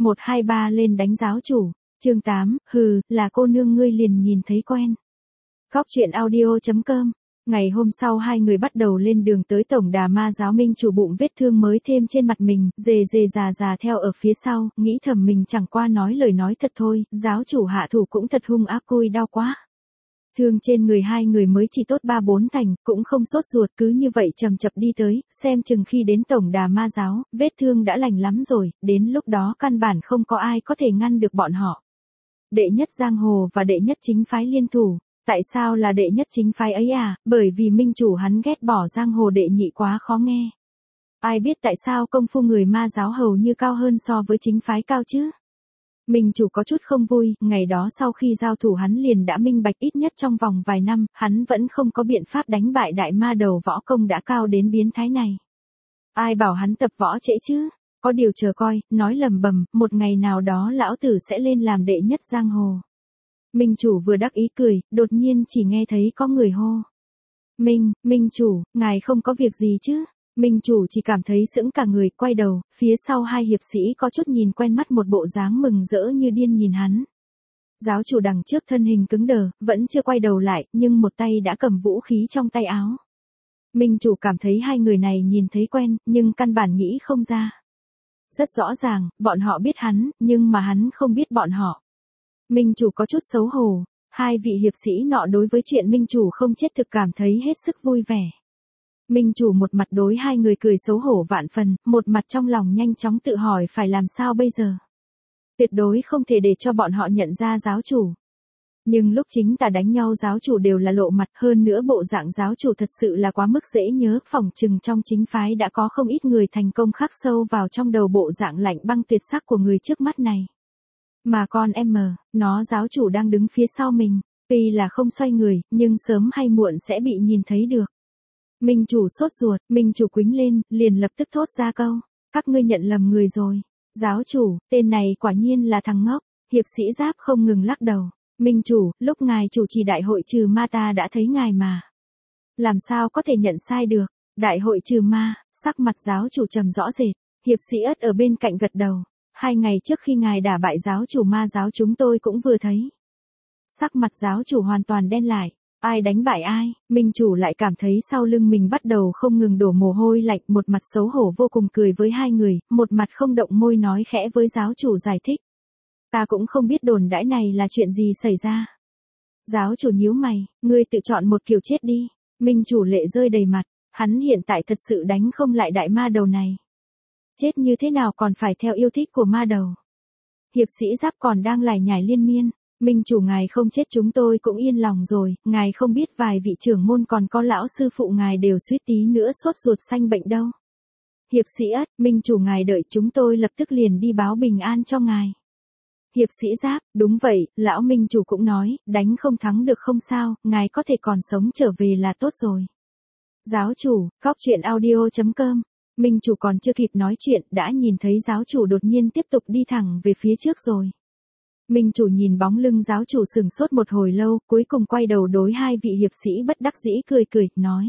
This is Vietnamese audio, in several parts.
1 2 3 lên đánh giáo chủ. Chương 8, hừ, là cô nương ngươi liền nhìn thấy quen. Góc truyện audio.com. Ngày hôm sau hai người bắt đầu lên đường tới tổng đà ma giáo. Minh chủ bụng vết thương mới thêm trên mặt mình, dề già theo ở phía sau, nghĩ thầm mình chẳng qua nói lời nói thật thôi, giáo chủ hạ thủ cũng thật hung ác, côi đau quá. Thương trên người hai người mới chỉ tốt 3-4 thành, cũng không sốt ruột, cứ như vậy chậm chậm đi tới, xem chừng khi đến tổng đà ma giáo, vết thương đã lành lắm rồi, đến lúc đó căn bản không có ai có thể ngăn được bọn họ. Đệ nhất giang hồ và đệ nhất chính phái liên thủ. Tại sao là đệ nhất chính phái ấy à? Bởi vì minh chủ hắn ghét bỏ giang hồ đệ nhị quá khó nghe. Ai biết tại sao công phu người ma giáo hầu như cao hơn so với chính phái cao chứ? Minh chủ có chút không vui, ngày đó sau khi giao thủ hắn liền đã minh bạch, ít nhất trong vòng vài năm, hắn vẫn không có biện pháp đánh bại đại ma đầu võ công đã cao đến biến thái này. Ai bảo hắn tập võ trễ chứ? Có điều chờ coi, nói lầm bầm, một ngày nào đó lão tử sẽ lên làm đệ nhất giang hồ. Minh chủ vừa đắc ý cười, đột nhiên chỉ nghe thấy có người hô. Minh chủ, ngài không có việc gì chứ? Minh chủ chỉ cảm thấy sững cả người, quay đầu, phía sau hai hiệp sĩ có chút nhìn quen mắt, một bộ dáng mừng rỡ như điên nhìn hắn. Giáo chủ đằng trước thân hình cứng đờ, vẫn chưa quay đầu lại, nhưng một tay đã cầm vũ khí trong tay áo. Minh chủ cảm thấy hai người này nhìn thấy quen, nhưng căn bản nghĩ không ra. Rất rõ ràng, bọn họ biết hắn, nhưng mà hắn không biết bọn họ. Minh chủ có chút xấu hổ, hai vị hiệp sĩ nọ đối với chuyện minh chủ không chết thực cảm thấy hết sức vui vẻ. Minh chủ một mặt đối hai người cười xấu hổ vạn phần, một mặt trong lòng nhanh chóng tự hỏi phải làm sao bây giờ. Tuyệt đối không thể để cho bọn họ nhận ra giáo chủ. Nhưng lúc chính ta đánh nhau giáo chủ đều là lộ mặt, hơn nữa bộ dạng giáo chủ thật sự là quá mức dễ nhớ, phỏng chừng trong chính phái đã có không ít người thành công khắc sâu vào trong đầu bộ dạng lạnh băng tuyệt sắc của người trước mắt này. Mà con nó giáo chủ đang đứng phía sau mình, tuy là không xoay người, nhưng sớm hay muộn sẽ bị nhìn thấy được. Minh chủ sốt ruột, minh chủ quýnh lên, liền lập tức thốt ra câu, các ngươi nhận lầm người rồi. Giáo chủ, tên này quả nhiên là thằng ngốc. Hiệp sĩ Giáp không ngừng lắc đầu. Minh chủ, lúc ngài chủ trì đại hội trừ ma ta đã thấy ngài mà. Làm sao có thể nhận sai được? Đại hội trừ ma, sắc mặt giáo chủ trầm rõ rệt. Hiệp sĩ Ất ở bên cạnh gật đầu. 2 ngày trước khi ngài đả bại giáo chủ ma giáo chúng tôi cũng vừa thấy. Sắc mặt giáo chủ hoàn toàn đen lại. Ai đánh bại ai? Minh chủ lại cảm thấy sau lưng mình bắt đầu không ngừng đổ mồ hôi lạnh, một mặt xấu hổ vô cùng cười với hai người, một mặt không động môi nói khẽ với giáo chủ giải thích. Ta cũng không biết đồn đãi này là chuyện gì xảy ra. Giáo chủ nhíu mày, ngươi tự chọn một kiểu chết đi. Minh chủ lệ rơi đầy mặt, hắn hiện tại thật sự đánh không lại đại ma đầu này. Chết như thế nào còn phải theo yêu thích của ma đầu. Hiệp sĩ Giáp còn đang lải nhải liên miên. Minh chủ ngài không chết chúng tôi cũng yên lòng rồi, ngài không biết vài vị trưởng môn còn có lão sư phụ ngài đều suýt tí nữa sốt ruột sanh bệnh đâu. Hiệp sĩ Ất, minh chủ ngài đợi chúng tôi lập tức liền đi báo bình an cho ngài. Hiệp sĩ Giáp, đúng vậy, lão minh chủ cũng nói, đánh không thắng được không sao, ngài có thể còn sống trở về là tốt rồi. Giáo chủ, góc truyện audio.com. Minh chủ còn chưa kịp nói chuyện, đã nhìn thấy giáo chủ đột nhiên tiếp tục đi thẳng về phía trước rồi. Minh chủ nhìn bóng lưng giáo chủ sừng sốt một hồi lâu, cuối cùng quay đầu đối hai vị hiệp sĩ bất đắc dĩ cười, nói.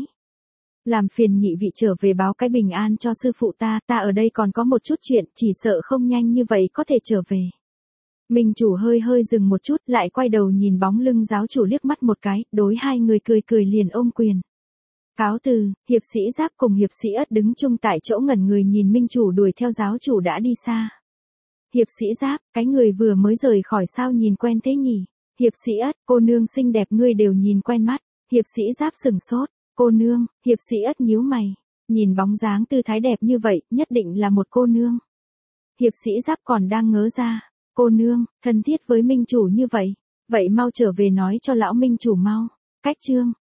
Làm phiền nhị vị trở về báo cái bình an cho sư phụ ta ở đây còn có một chút chuyện, chỉ sợ không nhanh như vậy có thể trở về. Minh chủ hơi dừng một chút, lại quay đầu nhìn bóng lưng giáo chủ liếc mắt một cái, đối hai người cười liền ôm quyền. Cáo từ, hiệp sĩ Giáp cùng hiệp sĩ Ất đứng chung tại chỗ ngẩn người nhìn minh chủ đuổi theo giáo chủ đã đi xa. Hiệp sĩ Giáp, cái người vừa mới rời khỏi sao nhìn quen thế nhỉ? Hiệp sĩ Ất, cô nương xinh đẹp ngươi đều nhìn quen mắt. Hiệp sĩ Giáp sừng sốt, cô nương, hiệp sĩ Ất nhíu mày. Nhìn bóng dáng tư thái đẹp như vậy, nhất định là một cô nương. Hiệp sĩ Giáp còn đang ngớ ra. Cô nương, thân thiết với minh chủ như vậy. Vậy mau trở về nói cho lão minh chủ mau. Cách chương.